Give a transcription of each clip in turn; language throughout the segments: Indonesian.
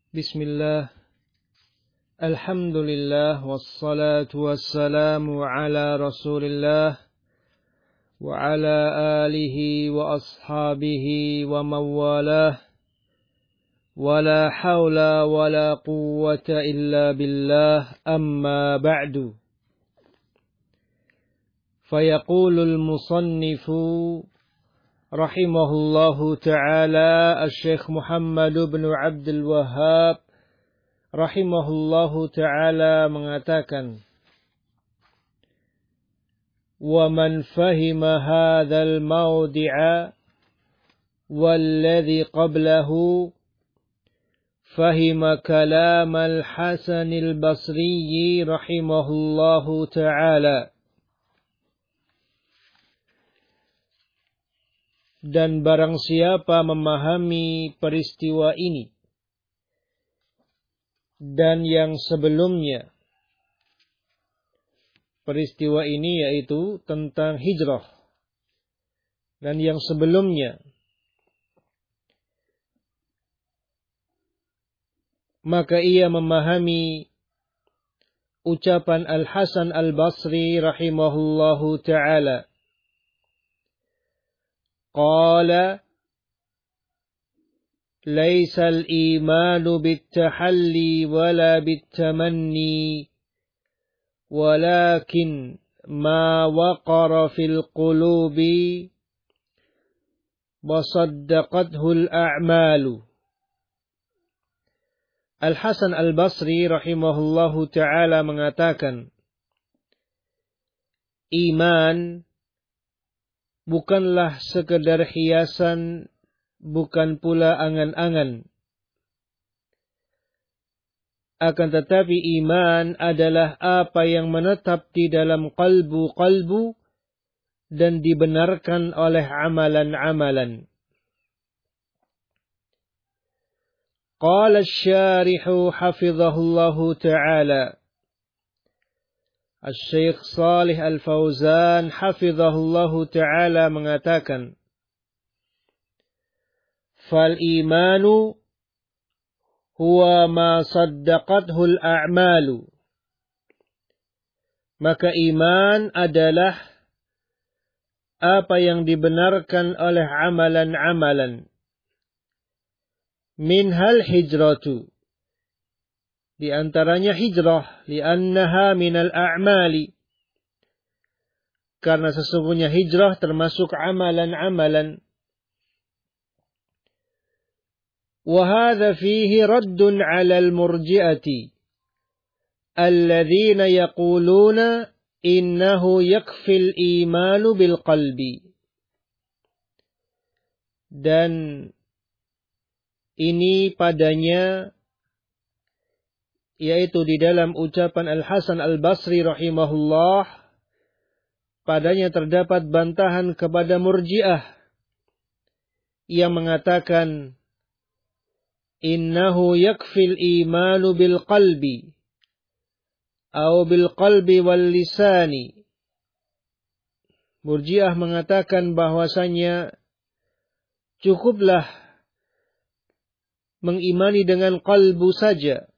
Bismillah, alhamdulillah, wassalatu wassalamu ala rasulillah, wa ala alihi wa ashabihi wa mawalah, wa la hawla wa la quwwata illa billah, amma ba'du. Fayaqulul musannifu rahimahullahu ta'ala Al-Syeikh Muhammad bin Abdul Wahhab rahimahullahu ta'ala mengatakan, wa man fahima hadzal mawdi'a walladhi qablahu fahima kalam al-Hasan al-Basri rahimahullahu ta'ala. Dan barang siapa memahami peristiwa ini dan yang sebelumnya, peristiwa ini yaitu tentang hijrah, dan yang sebelumnya, maka ia memahami ucapan Al-Hasan Al-Basri rahimahullahu ta'ala. Qala laisa al-imanu bit-tahalli wala bit-tamanni walakin ma waqara fil qulubi wa saddaqathu al-a'malu. Al-Hasan Al-Basri rahimahullahu ta'ala mengatakan, iman bukanlah sekedar hiasan, bukan pula angan-angan. Akan tetapi iman adalah apa yang menetap di dalam qalbu dan dibenarkan oleh amalan-amalan. Qala asy-syarihu hafizahullahu ta'ala, Al-Syeikh Shalih Al-Fauzan hafizahullahu ta'ala mengatakan, fal imanu huwa ma saddaqathu al-a'malu. Maka iman adalah apa yang dibenarkan oleh amalan-amalan. Minhal hijratu, di antaranya hijrah, li'annaha minal a'mali, karena sesungguhnya hijrah termasuk amalan-amalan. Wa hadza fihi raddun 'alal murji'ati alladzina yaquluna innahu yakfil imanu bil qalbi. Dan ini padanya, yaitu di dalam ucapan Al-Hasan Al-Basri rahimahullah, padanya terdapat bantahan kepada Murji'ah yang mengatakan innahu yakfil imanu bil qalbi atau bil qalbi wal lisani. Murji'ah mengatakan bahwasanya cukuplah mengimani dengan qalbu saja,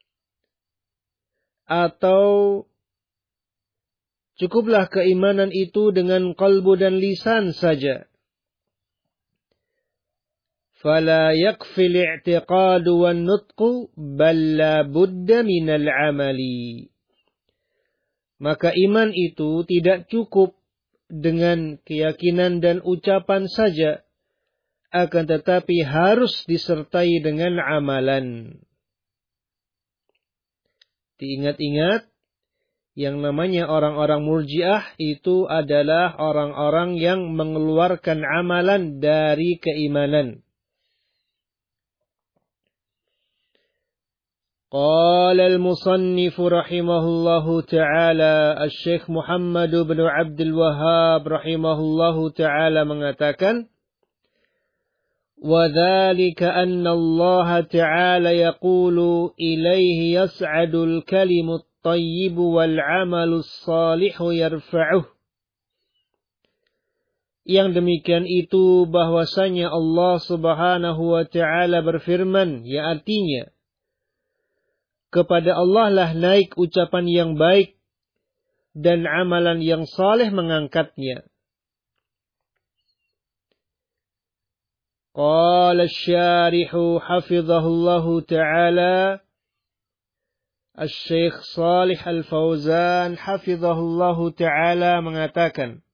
atau cukuplah keimanan itu dengan qalbu dan lisan saja. Fala yakfil i'tiqadu wan nutqu bal la budda minal amali. Maka iman itu tidak cukup dengan keyakinan dan ucapan saja, akan tetapi harus disertai dengan amalan. Diingat-ingat, yang namanya orang-orang Murji'ah itu adalah orang-orang yang mengeluarkan amalan dari keimanan. Qala al-musannif rahimahullahu ta'ala, Al-Syeikh Muhammad bin Abdul Wahhab rahimahullahu ta'ala mengatakan, وَذَلِكَ أَنَّ اللَّهَ تَعَالَى يَقُولُ إِلَيْهِ يَصْعَدُ الْكَلِمُ الطَّيِّبُ وَالْعَمَلُ الصَّالِحُ يَرْفَعُهُ. Yang demikian itu bahwasanya Allah Subhanahu wa ta'ala berfirman, yang artinya kepada Allah lah naik ucapan yang baik dan amalan yang saleh mengangkatnya. Qala asy-syarihu hafizahullahu ta'ala, Asy-Syaikh Shalih Al-Fauzan hafizahullahu ta'ala mengatakan,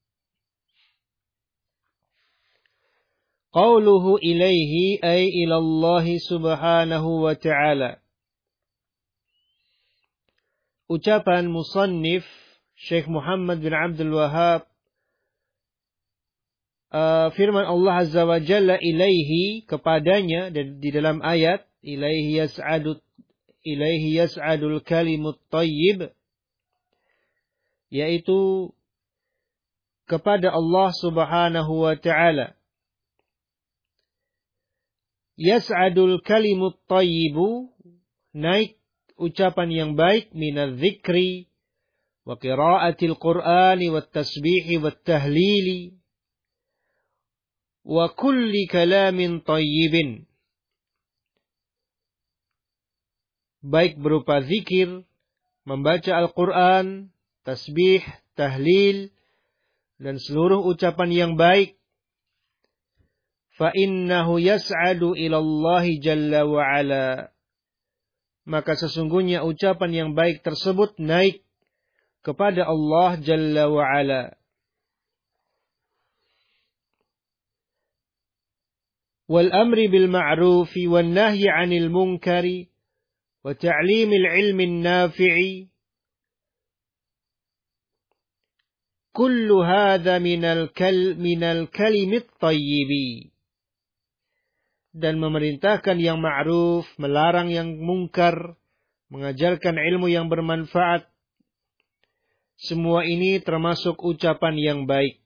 Qauluhu ilaihi ay ilallahi subhanahu wa ta'ala. Ucapan musannif Syekh Muhammad bin Abdul Wahhab, firman Allah Azza wa Jalla ilaihi, kepadanya, dan di dalam ayat ilaihi yas'adul kalimut thayyib, yaitu kepada Allah Subhanahu wa ta'ala. Yas'adul kalimut thayyibu, naik ucapan yang baik, minadz dzikri wa qiraatil qur'ani wat tasbihi wat tahlili wa kulli kalamin thayyibin, baik berupa zikir, membaca Al-Quran, tasbih, tahlil, dan seluruh ucapan yang baik. فَإِنَّهُ يَسْعَدُ إِلَى اللَّهِ جَلَّ وَعَلَى, maka sesungguhnya ucapan yang baik tersebut naik kepada Allah Jalla wa'ala. وَالْأَمْرِ بِالْمَعْرُوفِ وَالنَّهْيِ عَنِ الْمُنْكَرِ وَتَعْلِيمِ الْعِلْمِ النَّافِعِ كُلُّ هَذَا مِنَ الْكَلِمِ الطَّيِّبِ, dan memerintahkan yang ma'ruf, melarang yang mungkar, mengajarkan ilmu yang bermanfaat, semua ini termasuk ucapan yang baik.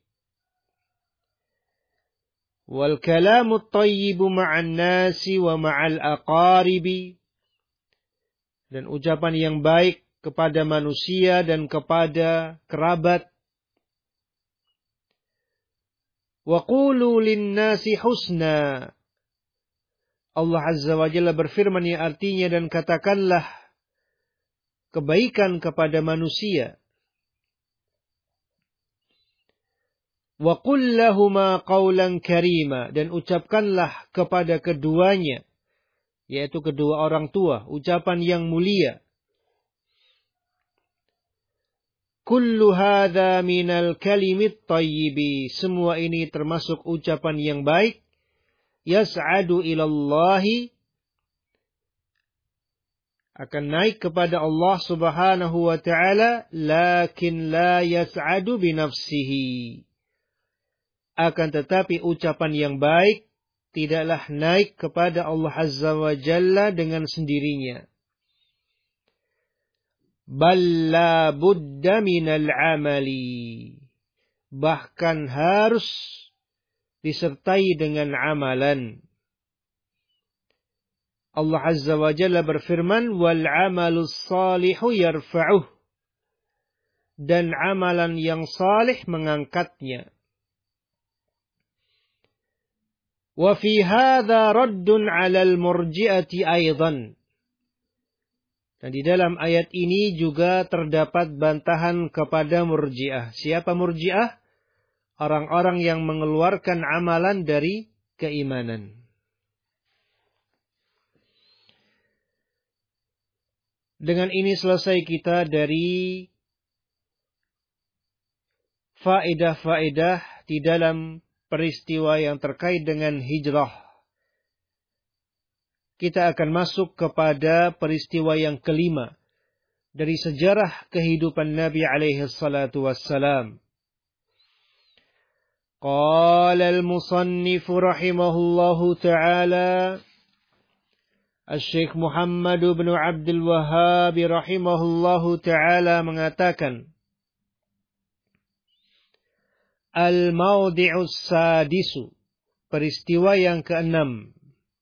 Wal kalamut thayyibu ma'an nasi wa ma'al aqaribi, dan ucapan yang baik kepada manusia dan kepada kerabat. Wa qulu lin-nasi husna, Allah Azza wa Jalla berfirman yang artinya, dan katakanlah kebaikan kepada manusia. Wa qul lahuma qawlan karima, dan ucapkanlah kepada keduanya, yaitu kedua orang tua, ucapan yang mulia. Kullu hadza minal kalimit thayyibi, semua ini termasuk ucapan yang baik. Yas'adu ilallahi, akan naik kepada Allah Subhanahu wa ta'ala, lakin la yas'adu binafsihi, akan tetapi ucapan yang baik tidaklah naik kepada Allah Azza wa Jalla dengan sendirinya. Bal la budda minal amali, bahkan harus disertai dengan amalan. Allah Azza wa Jalla berfirman, wal amalus salihu yarfa'uh, dan amalan yang salih mengangkatnya. Wa fi hadza raddun 'alal murji'ati aidan, dan di dalam ayat ini juga terdapat bantahan kepada murji'ah. Siapa murji'ah? Orang-orang yang mengeluarkan amalan dari keimanan. Dengan ini selesai kita dari faedah-faedah di dalam peristiwa yang terkait dengan hijrah. Kita akan masuk kepada peristiwa yang kelima dari sejarah kehidupan Nabi alaihi salatu wassalam. Qala al-musannif rahimahullahu ta'ala, Asy-Syaikh Muhammad bin Abdul Wahhab rahimahullahu ta'ala mengatakan, Al-mawdi'us sadisu, peristiwa yang keenam.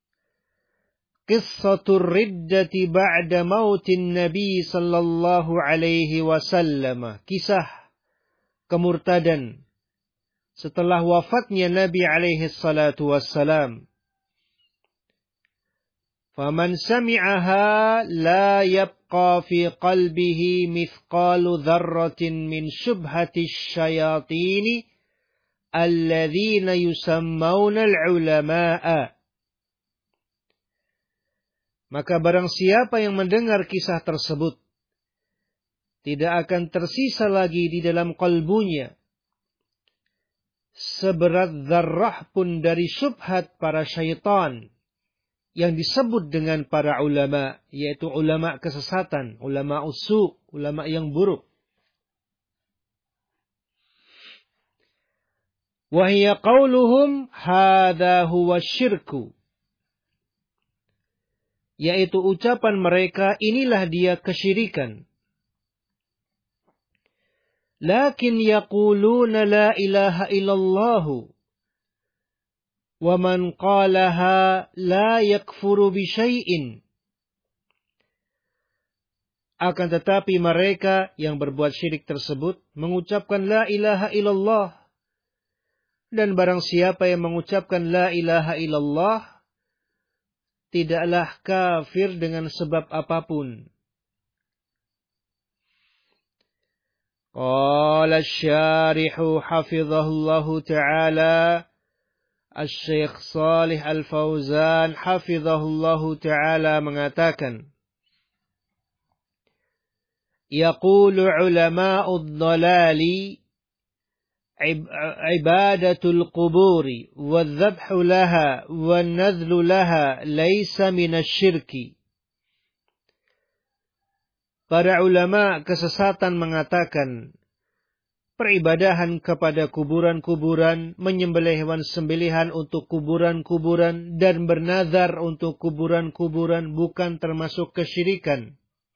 Qissatur riddati ba'da mautin Nabi sallallahu alaihi wasallam, kisah kemurtadan setelah wafatnya Nabi alaihi salatu wassalam. Faman sami'aha la yabqa fi qalbihi mithqalu dzarratin min syubhati syayatini alladzina yusammawna al-ulama'a. Maka barang siapa yang mendengar kisah tersebut, tidak akan tersisa lagi di dalam kalbunya seberat zarrah pun dari syubhat para syaitan yang disebut dengan para ulama, yaitu ulama kesesatan, ulama usu, ulama yang buruk. Wa hiya qauluhum hadza huwa syirku, yaitu ucapan mereka, inilah dia kesyirikan. Lakin yaquluna la ilaha illallah wa man qalaha la yakfuru bi syai'in. Akan tetapi mereka yang berbuat syirik tersebut mengucapkan la ilaha illallah, dan barang siapa yang mengucapkan la ilaha illallah tidaklah kafir dengan sebab apapun. Qala asy-syarihu hafizahullahu ta'ala, Asy-Syaikh Shalih Al-Fauzan hafizahullahu ta'ala mengatakan, yaqulu ulama'ud dhalali ibadatul quburi wadh-dhabhu laha wan-nadhlu laha laysa minasyirki. Para ulama kesesatan mengatakan, peribadahan kepada kuburan-kuburan, menyembelih hewan-sembelihan untuk kuburan-kuburan, dan bernazar untuk kuburan-kuburan bukan termasuk kesyirikan.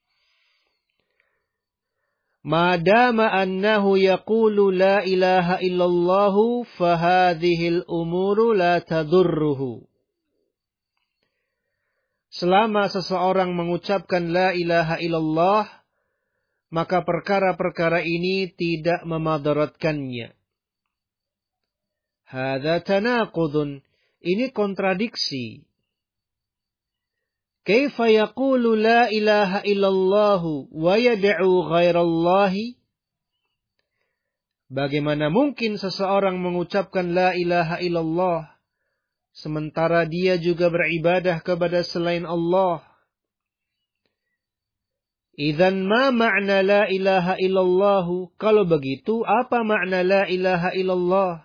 Madama annahu yaqulu la ilaha illallahu fahadhihil umuru la tadurruhu. Selama seseorang mengucapkan la ilaha illallah, maka perkara-perkara ini tidak memadaratkannya. Hadza tanaqudun, ini kontradiksi. Kaifa yaqulu la ilaha illallah wa yad'u ghairallahi? Bagaimana mungkin seseorang mengucapkan la ilaha illallah sementara dia juga beribadah kepada selain Allah? Idzan ma ma'na la ilaha illallah? Kalau begitu, apa makna la ilaha illallah?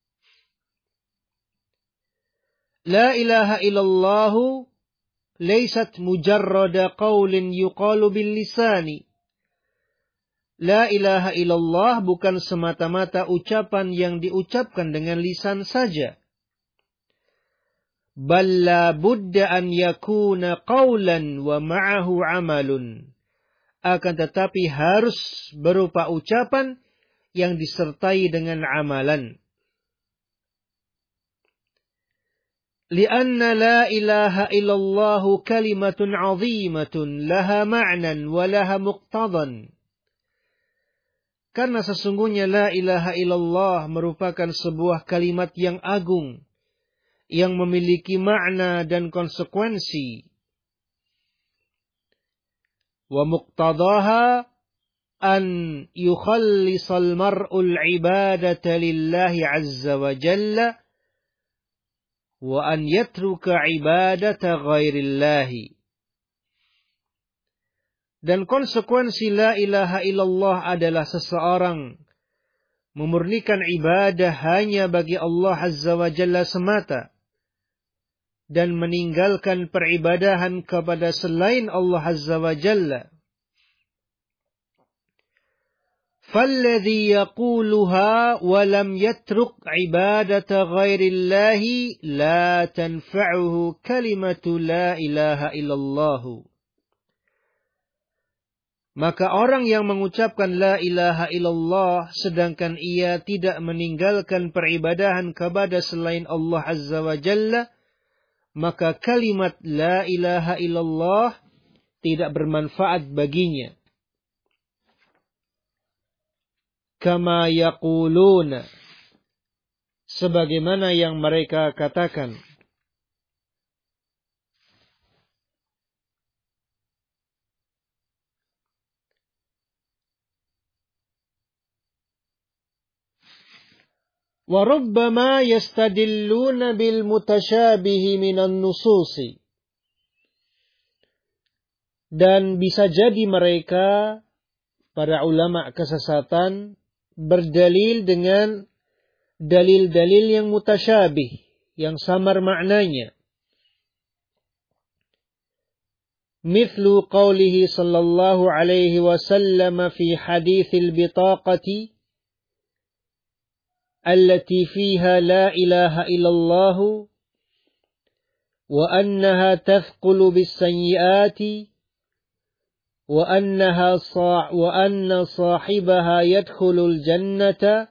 La ilaha illallah laysat mujarrada qaulin yuqalu bil lisani. La ilaha illallah bukan semata-mata ucapan yang diucapkan dengan lisan saja. Bal la budda an yakuna qaulan wa ma'ahu amalun. Akan tetapi harus berupa ucapan yang disertai dengan amalan. Lianna la ilaha illallah kalimatun 'azimatun laha ma'nan wa laha muqtadan. Karena sesungguhnya la ilaha illallah merupakan sebuah kalimat yang agung, yang memiliki makna dan konsekuensi. Wa muqtadaha an yukhallisal mar'ul ibadata lillahi azza wa jalla wa an yatruka ibadata ghairillahi. Dan konsekuensi la ilaha illallah adalah seseorang memurnikan ibadah hanya bagi Allah azza wa jalla semata, dan meninggalkan peribadahan kepada selain Allah azza wa jalla. فالذي يقولها ولم يترك عبادة غير الله لا تنفعه كلمة لا إله إلا الله. Maka orang yang mengucapkan la ilaha illallah sedangkan ia tidak meninggalkan peribadahan kepada selain Allah azza wa jalla, maka kalimat la ilaha illallah tidak bermanfaat baginya. Kama yaquluna, sebagaimana yang mereka katakan. Wa rubbama yastadilluna bil mutasyabihi minan nususi. Dan bisa jadi mereka, para ulama kesesatan, berdalil dengan dalil-dalil yang mutasyabih, yang samar maknanya. Mithlu qawlihi sallallahu alaihi wasallam fi hadithil bitaqati allati fiha la ilaha illallah wa annaha tathqulu bis sayyiati wa anna sahibaha yadkhulul jannata.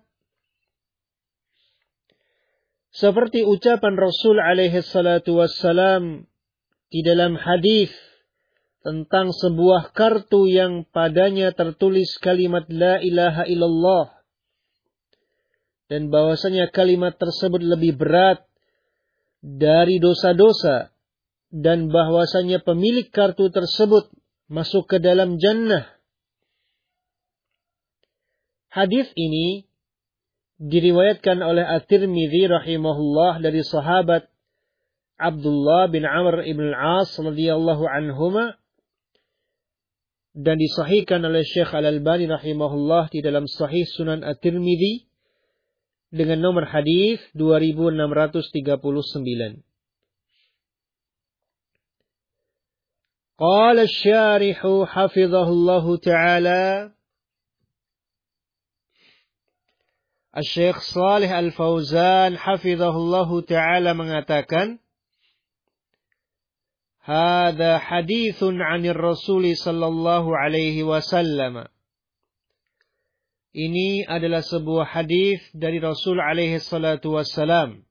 Seperti ucapan Rasul alaihi salatu wassalam di dalam hadis tentang sebuah kartu yang padanya tertulis kalimat la ilaha illallah, dan bahwasanya kalimat tersebut lebih berat dari dosa-dosa, dan bahwasanya pemilik kartu tersebut masuk ke dalam jannah. Hadis ini diriwayatkan oleh At-Tirmidzi rahimahullah dari sahabat Abdullah bin Amr ibn al-As radhiyallahu anhuma, dan disahihkan oleh Syekh Al-Albani rahimahullah di dalam Sahih Sunan At-Tirmidzi dengan nomor hadis 2639. Qala asy-syarih hafizahullahu ta'ala, Asy-Syaikh Shalih Al-Fauzan hafizahullahu ta'ala mengatakan, Hada hadithun 'anir Rasul sallallahu alaihi wasallam. Ini adalah sebuah hadis dari Rasul alaihi salatu wassalam.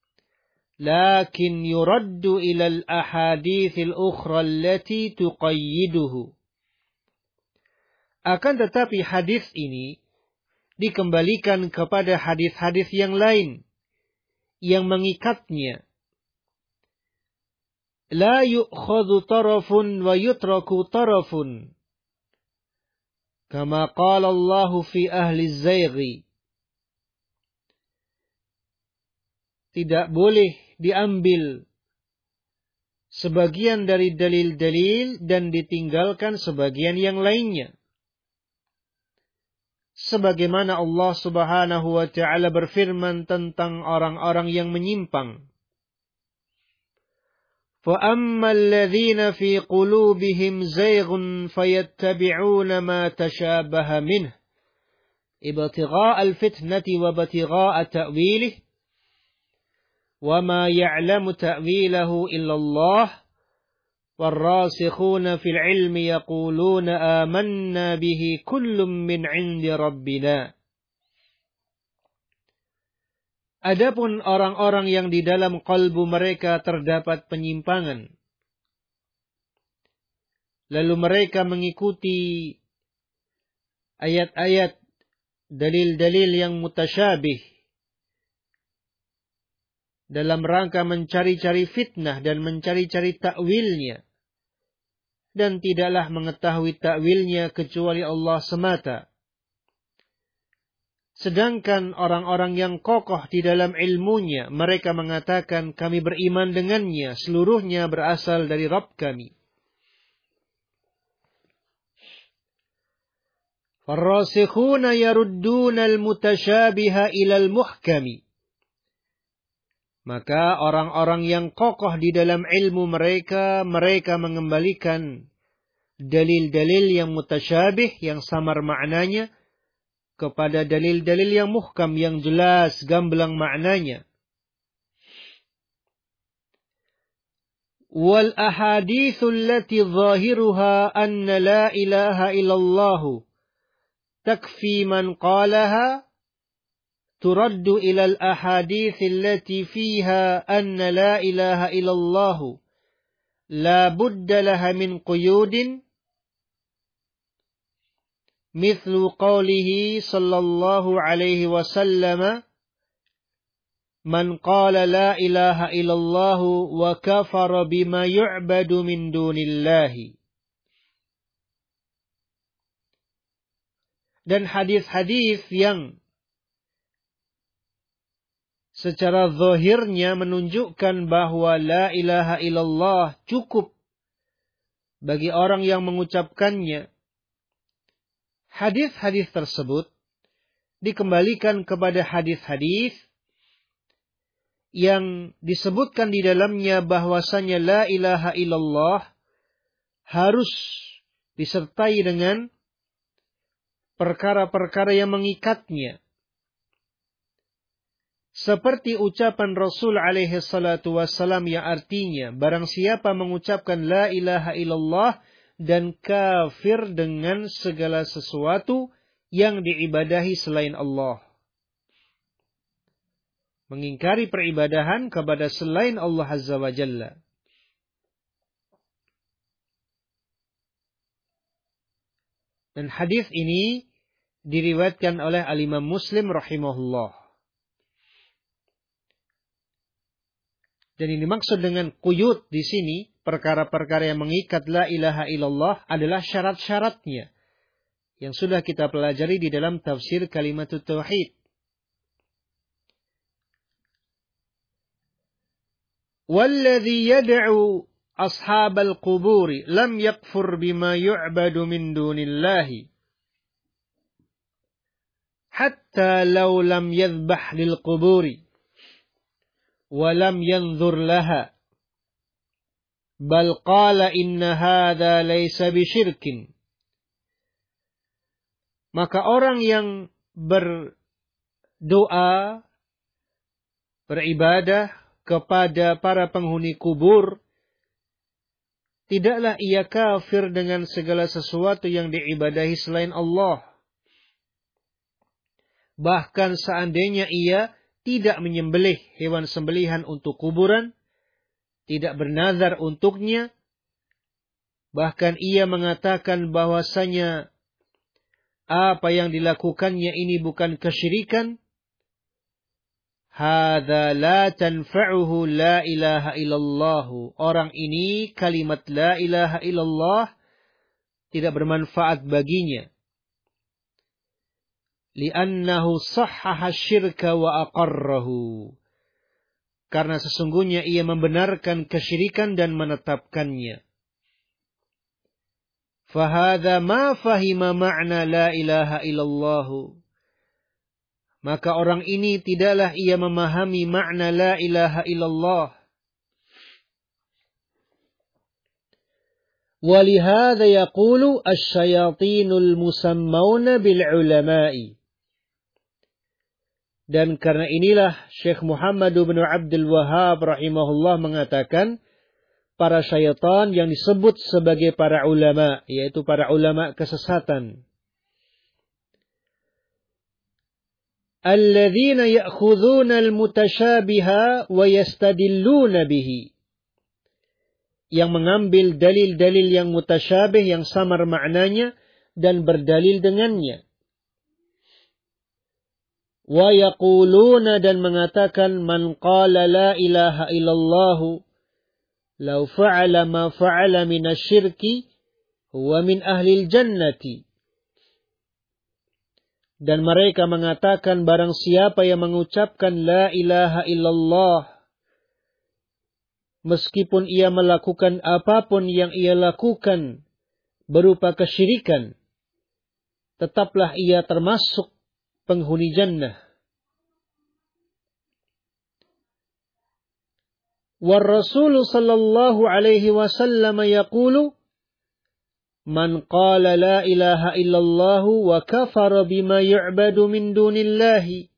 Lakin yuraddu ila al-ahadithil ukhra allati tuqayyiduhu. Akan tetapi hadis ini dikembalikan kepada hadis-hadis yang lain yang mengikatnya. La yu'khadhu tarafun wa yutraku tarafun. Kama qala Allah fi ahli zayghi. Tidak boleh diambil sebagian dari dalil-dalil dan ditinggalkan sebagian yang lainnya. Sebagaimana Allah Subhanahu wa ta'ala berfirman tentang orang-orang yang menyimpang. فَأَمَّا الَّذِينَ فِي قُلُوبِهِمْ زَيْغٌ فَيَتَّبِعُونَ مَا تَشَابَهَ مِنْهُ ابْتِغَاءَ الْفِتْنَةِ وَابْتِغَاءَ تَأْوِيلِهِ وَمَا يَعْلَمُ تَأْوِيلَهُ إِلَّا اللَّهُ وَالرَّاسِخُونَ فِي الْعِلْمِ يَقُولُونَ آمَنَّا بِهِ كُلٌّ مِّنْ عِندِ رَبِّنَا. Adapun orang-orang yang di dalam kalbu mereka terdapat penyimpangan, lalu mereka mengikuti ayat-ayat, dalil-dalil yang mutasyabih dalam rangka mencari-cari fitnah dan mencari-cari takwilnya, dan tidaklah mengetahui takwilnya kecuali Allah semata. Sedangkan orang-orang yang kokoh di dalam ilmunya, mereka mengatakan kami beriman dengannya, seluruhnya berasal dari Rabb kami. Farrasikhuna yarudduna al-mutasyabiha ilal muhkami. Maka orang-orang yang kokoh di dalam ilmu mereka, mereka mengembalikan dalil-dalil yang mutasyabih, yang samar maknanya, kepada dalil-dalil yang muhkam, yang jelas, gamblang maknanya. Wal ahaditsul lati zahiruha anna la ilaha illallah takfi man qalaha turaddu ila al ahaditsil lati fiha anna la ilaha illallah la budda laha min quyudin. Mithlu qawlihi sallallahu alaihi wasallam, Man qala la ilaha illallah wa kafara bima yu'badu min dunillahi. Dan hadis-hadis yang secara zahirnya menunjukkan bahwa la ilaha illallah cukup bagi orang yang mengucapkannya. Hadis-hadis tersebut dikembalikan kepada hadis-hadis yang disebutkan di dalamnya bahwasanya la ilaha illallah harus disertai dengan perkara-perkara yang mengikatnya. Seperti ucapan Rasul alaihi salatu wassalam yang artinya, barang siapa mengucapkan la ilaha illallah dan kafir dengan segala sesuatu yang diibadahi selain Allah. Mengingkari peribadahan kepada selain Allah Azza wa Jalla. Dan hadis ini diriwayatkan oleh Al-Imam Muslim rahimahullah. Dan ini maksud dengan quyud di sini, perkara-perkara yang mengikat la ilaha illallah adalah syarat-syaratnya yang sudah kita pelajari di dalam tafsir Kalimatut Tauhid. Walladhi yad'u ashabal quburi lam yakfur bima yu'badu min dunillahi hatta law lam yadhbah lil quburi walam yanzur laha bal qala inna hadha laysa bisyirkin. Maka orang yang berdoa, beribadah kepada para penghuni kubur, tidaklah ia kafir dengan segala sesuatu yang diibadahi selain Allah. Bahkan seandainya ia tidak menyembelih hewan sembelihan untuk kuburan, tidak bernazar untuknya, bahkan ia mengatakan bahwasanya apa yang dilakukannya ini bukan kesyirikan, hadza la tanfa'uhu la ilaha illallah. Orang ini kalimat la ilaha illallah tidak bermanfaat baginya. Li'annahu sahhaha syirka wa aqarrahu. Karena sesungguhnya ia membenarkan kesyirikan dan menetapkannya. Fahadha ma fahima ma'na la ilaha illallah. Maka orang ini tidaklah ia memahami makna la ilaha illallah. Walihadha yaqulu asyayatinul musammawna bil ulama'i. Dan karena inilah Syekh Muhammad bin Abdul Wahhab rahimahullah mengatakan, para syaitan yang disebut sebagai para ulama, yaitu para ulama kesesatan. Alladzina ya'khudhuna al-mutasyabiha wa yastadilluna bihi. Yang mengambil dalil-dalil yang mutasyabih, yang samar maknanya, dan berdalil dengannya. Wa yaquluna, dan mengatakan, man qala la ilaha illallah law fa'ala ma fa'ala minasyirki huwa min ahlil jannati. Dan mereka mengatakan barang siapa yang mengucapkan la ilaha illallah meskipun ia melakukan apapun yang ia lakukan berupa kesyirikan, tetaplah ia termasuk penghuni jannah. Wa Rasul sallallahu alaihi wasallam yaqulu man qala la ilaha illallah wa kafara bima yu'badu min dunillahi.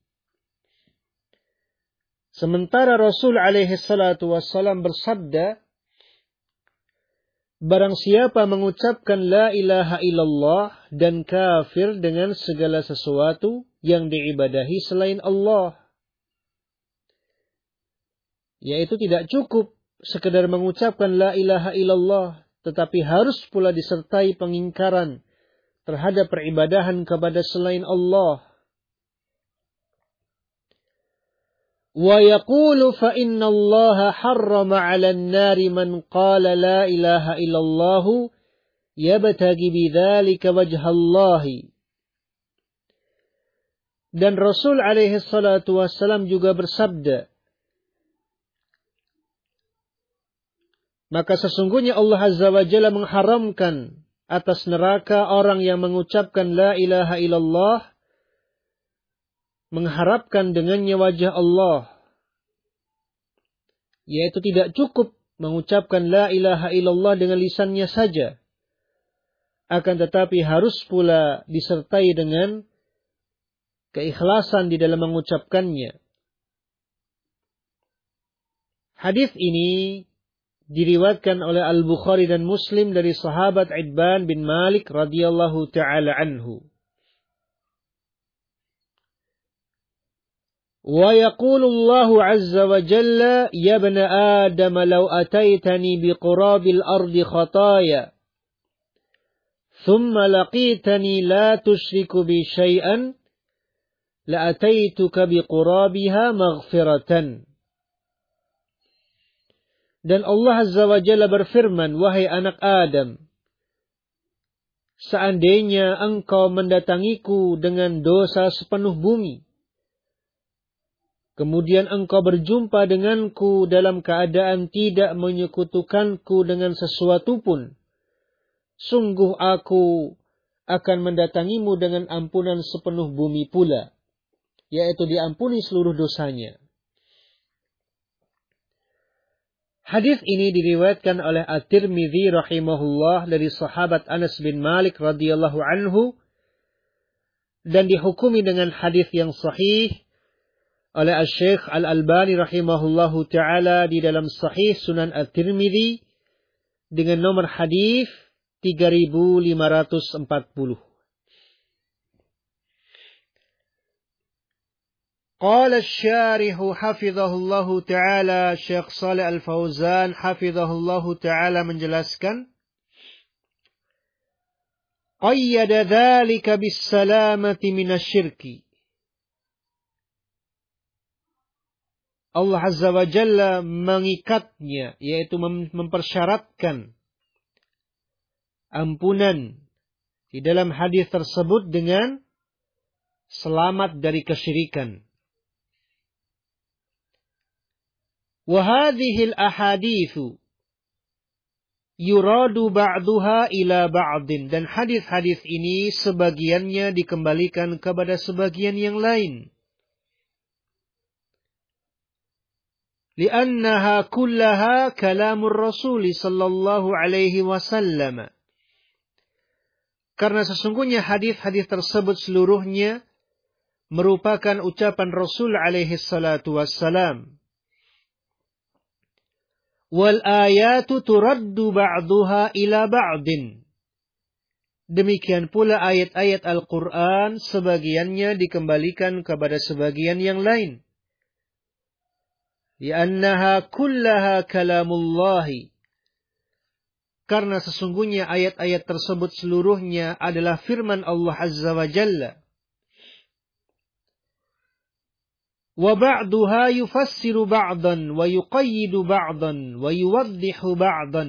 Sementara Rasul alaihi salatu wassalam bersabda, barang siapa mengucapkan la ilaha illallah dan kafir dengan segala sesuatu yang diibadahi selain Allah. Yaitu tidak cukup sekedar mengucapkan la ilaha illallah, tetapi harus pula disertai pengingkaran terhadap peribadahan kepada selain Allah. Wa yaqulu fa inna Allah harrama 'alan nari man qala la ilaha illallah yabtaghi bidzalika wajha Allah. Dan Rasul alaihi salatu wassalam juga bersabda, maka sesungguhnya Allah Azza wa Jalla mengharamkan atas neraka orang yang mengucapkan la ilaha illallah, mengharapkan dengannya wajah Allah. Yaitu tidak cukup mengucapkan la ilaha illallah dengan lisannya saja, akan tetapi harus pula disertai dengan keikhlasan di dalam mengucapkannya. Hadis ini diriwayatkan oleh Al-Bukhari dan Muslim dari sahabat Itban bin Malik radhiyallahu taala anhu. Wa yaqulu Allah azza wa jalla ya ibna Adam law ataitani biqurabil ardi khataaya thumma laqitani la tusyriku bi syai'an la ataituka biqurabiha maghfiratan. Dan Allah Azza wa Jalla berfirman, wahai anak Adam, seandainya engkau mendatangiku dengan dosa sepenuh bumi, kemudian engkau berjumpa denganku dalam keadaan tidak menyekutukanku dengan sesuatu pun, sungguh aku akan mendatangimu dengan ampunan sepenuh bumi pula, yaitu diampuni seluruh dosanya. Hadis ini diriwayatkan oleh At-Tirmidzi rahimahullah dari sahabat Anas bin Malik radhiyallahu anhu dan dihukumi dengan hadis yang sahih oleh Asy-Syaikh Al-Albani rahimahullahu taala di dalam Sahih Sunan At-Tirmidzi dengan nomor hadis 3540. قال الشارح حفظه الله تعالى Syekh Shalih Al-Fauzan hafizahullahu taala menjelaskan, qayyada dzalika bis-salamati minasyirki. Allah Azza wa Jalla mengikatnya, yaitu mempersyaratkan ampunan di dalam hadis tersebut dengan selamat dari kesyirikan. وَهَذِهِ الْأَحَادِيثُ يُرَادُ بَعْضُهَا إِلَى بَعْضٍ. Dan hadis-hadis ini sebagiannya dikembalikan kepada sebagian yang lain. لِأَنَّهَا كُلَّهَا كَلَامُ الرَّسُولِ صلى الله عليه وسلم. Karena sesungguhnya hadis-hadis tersebut seluruhnya merupakan ucapan Rasul alaihi salatu wassalam. Wal ayatu turaddu ba'duha ila ba'din. Demikian pula ayat-ayat Al-Quran sebagiannya dikembalikan kepada sebagian yang lain. Li'annaha kullaha kalamullahi. Karena sesungguhnya ayat-ayat tersebut seluruhnya adalah firman Allah Azza wa Jalla. وَبَعْضُهَا يُفَسِّرُ بَعْضًا وَيُقَيِّدُ بَعْضًا وَيُوَضِّحُ بَعْضًا.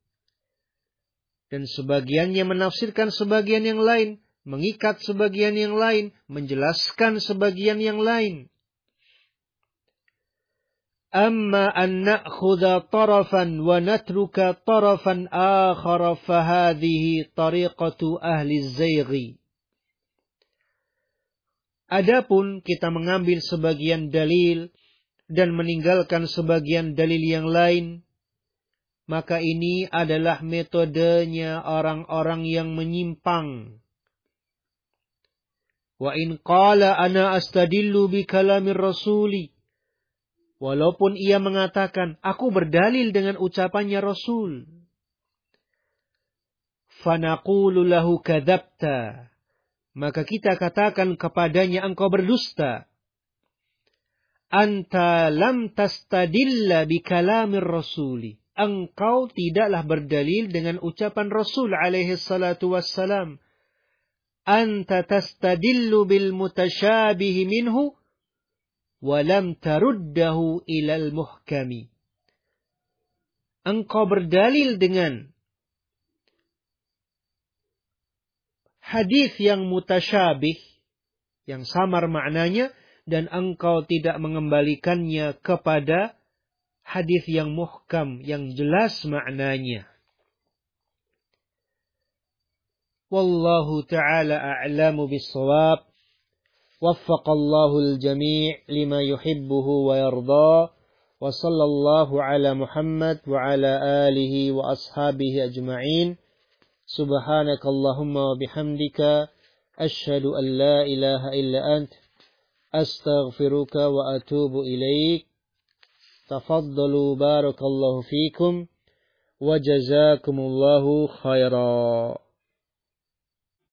Dan sebagiannya menafsirkan sebagian yang lain, mengikat sebagian yang lain, menjelaskan sebagian yang lain. أَمَّا أَن نَأْخُذَ طَرَفًا وَنَتْرُكَ طَرَفًا آخَرَ فَهَذِهِ طَرِيقَةُ أَهْلِ الزَّيْغِ. Adapun kita mengambil sebagian dalil dan meninggalkan sebagian dalil yang lain, maka ini adalah metodenya orang-orang yang menyimpang. Wa in qala ana astadillu bi kalamir rasuli. Walaupun ia mengatakan, aku berdalil dengan ucapannya Rasul. Fanaqulu lahu kadzabta. Maka kita katakan kepadanya, engkau berdusta. Anta lam tastadilla bi kalamir rasuli. Engkau tidaklah berdalil dengan ucapan Rasul alaihi salatu wassalam. Anta tastadillu bil mutasyabihi minhu wa lam taruddahu ilal muhkami. Engkau berdalil dengan hadis yang mutasyabih, yang samar maknanya, dan engkau tidak mengembalikannya kepada hadis yang muhkam, yang jelas maknanya. Wallahu ta'ala a'lamu bis-shawab. Waffaqallahu al-jami' lima yuhibbuhu wa yarda. Wa sallallahu ala Muhammad wa ala alihi wa ashabihi ajma'in. Subhanakallahumma wa bihamdika asyhadu an la ilaha illa ant astaghfiruka wa atubu ilaik. Tafaddalu barakallahu fikum wa jazakumullahu khairan.